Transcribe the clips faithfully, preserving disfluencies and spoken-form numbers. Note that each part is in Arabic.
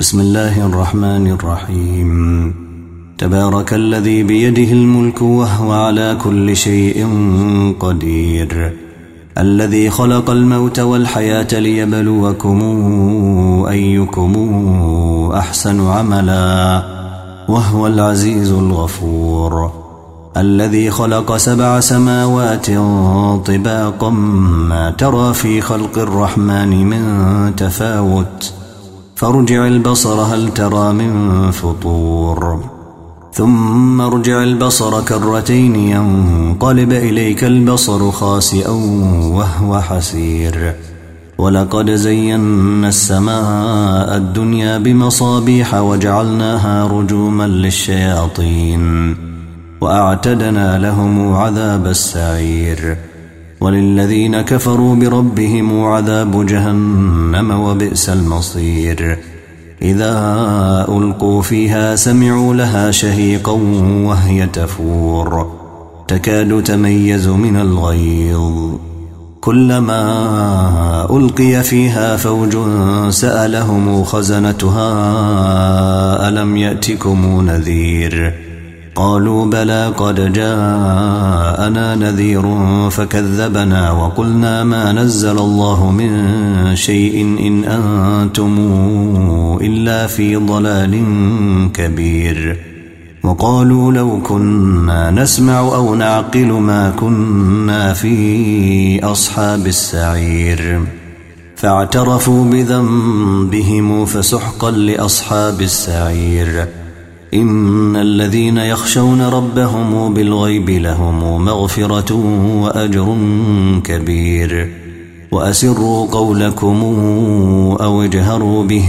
بسم الله الرحمن الرحيم. تبارك الذي بيده الملك وهو على كل شيء قدير، الذي خلق الموت والحياة ليبلوكم أيكم أحسن عملا وهو العزيز الغفور، الذي خلق سبع سماوات طباقا ما ترى في خلق الرحمن من تفاوت، فارجع البصر هل ترى من فطور، ثم ارجع البصر كرتين ينقلب إليك البصر خاسئا وهو حسير. ولقد زينا السماء الدنيا بمصابيح وجعلناها رجوما للشياطين وأعتدنا لهم عذاب السعير، وللذين كفروا بربهم عذاب جهنم وبئس المصير. إذا ألقوا فيها سمعوا لها شهيقا وهي تفور تكاد تميز من الغيظ، كلما ألقي فيها فوج سألهم خزنتها ألم يأتكم نذير، قالوا بلى قد جاءنا نذير فكذبنا وقلنا ما نزل الله من شيء إن أنتم إلا في ضلال كبير. وقالوا لو كنا نسمع أو نعقل ما كنا في أصحاب السعير، فاعترفوا بذنبهم فسحقا لأصحاب السعير. إن الذين يخشون ربهم بالغيب لهم مغفرة وأجر كبير. وأسروا قولكم أو اجهروا به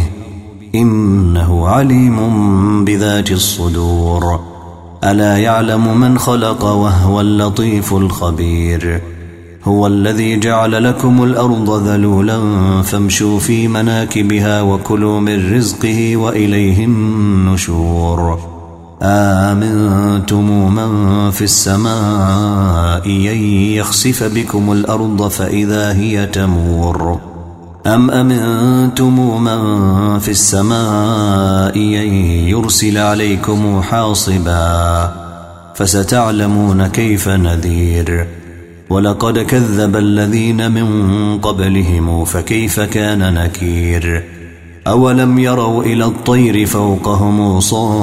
إنه عليم بذات الصدور. ألا يعلم من خلق وهو اللطيف الخبير. هو الذي جعل لكم الأرض ذلولا فامشوا في مناكبها وكلوا من رزقه وإليه النشور. آمنتم من في السماء أن يخسف بكم الأرض فإذا هي تمور، أم أمنتم من في السماء أن يرسل عليكم حاصبا فستعلمون كيف نذير. ولقد كذب الذين من قبلهم فكيف كان نكير. أولم يروا إلى الطير فوقهم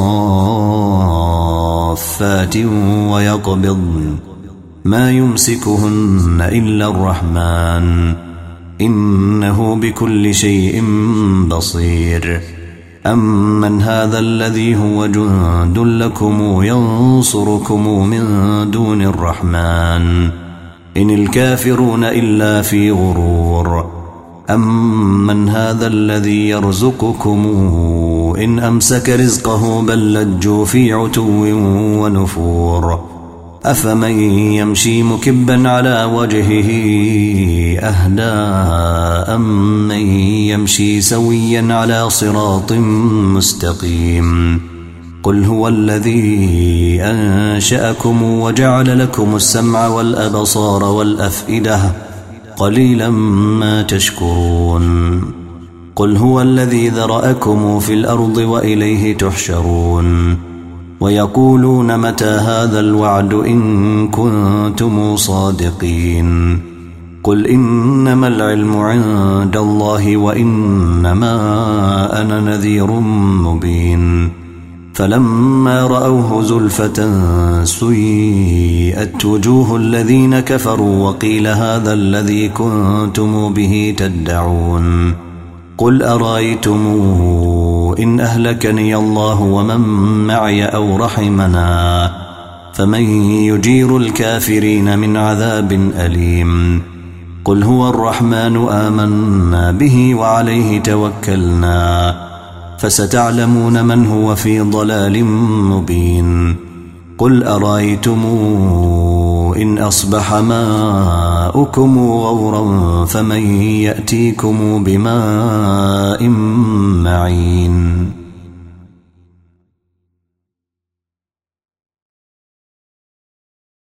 صافات ويقبضن ما يمسكهن إلا الرحمن إنه بكل شيء بصير. أمن هذا الذي هو جند لكم ينصركم من دون الرحمن إن الكافرون إلا في غرور. أمن هذا الذي يرزقكم إن أمسك رزقه بل لجوا في عتو ونفور. أفمن يمشي مكبا على وجهه أهدى أمن يمشي سويا على صراط مستقيم. قل هو الذي أنشأكم وجعل لكم السمع والأبصار والأفئدة قليلا ما تشكرون. قل هو الذي ذرأكم في الأرض وإليه تحشرون. ويقولون متى هذا الوعد إن كنتم صادقين. قل إنما العلم عند الله وإنما أنا نذير مبين. فلما رأوه زلفة سيئت وجوه الذين كفروا وقيل هذا الذي كنتم به تدعون. قل أرأيتم إن أهلكني الله ومن معي أو رحمنا فمن يجير الكافرين من عذاب أليم. قل هو الرحمن آمنا به وعليه توكلنا فستعلمون من هو في ضلال مبين. قل أرأيتم إن أصبح ماؤكم غورا فمن يأتيكم بماء معين.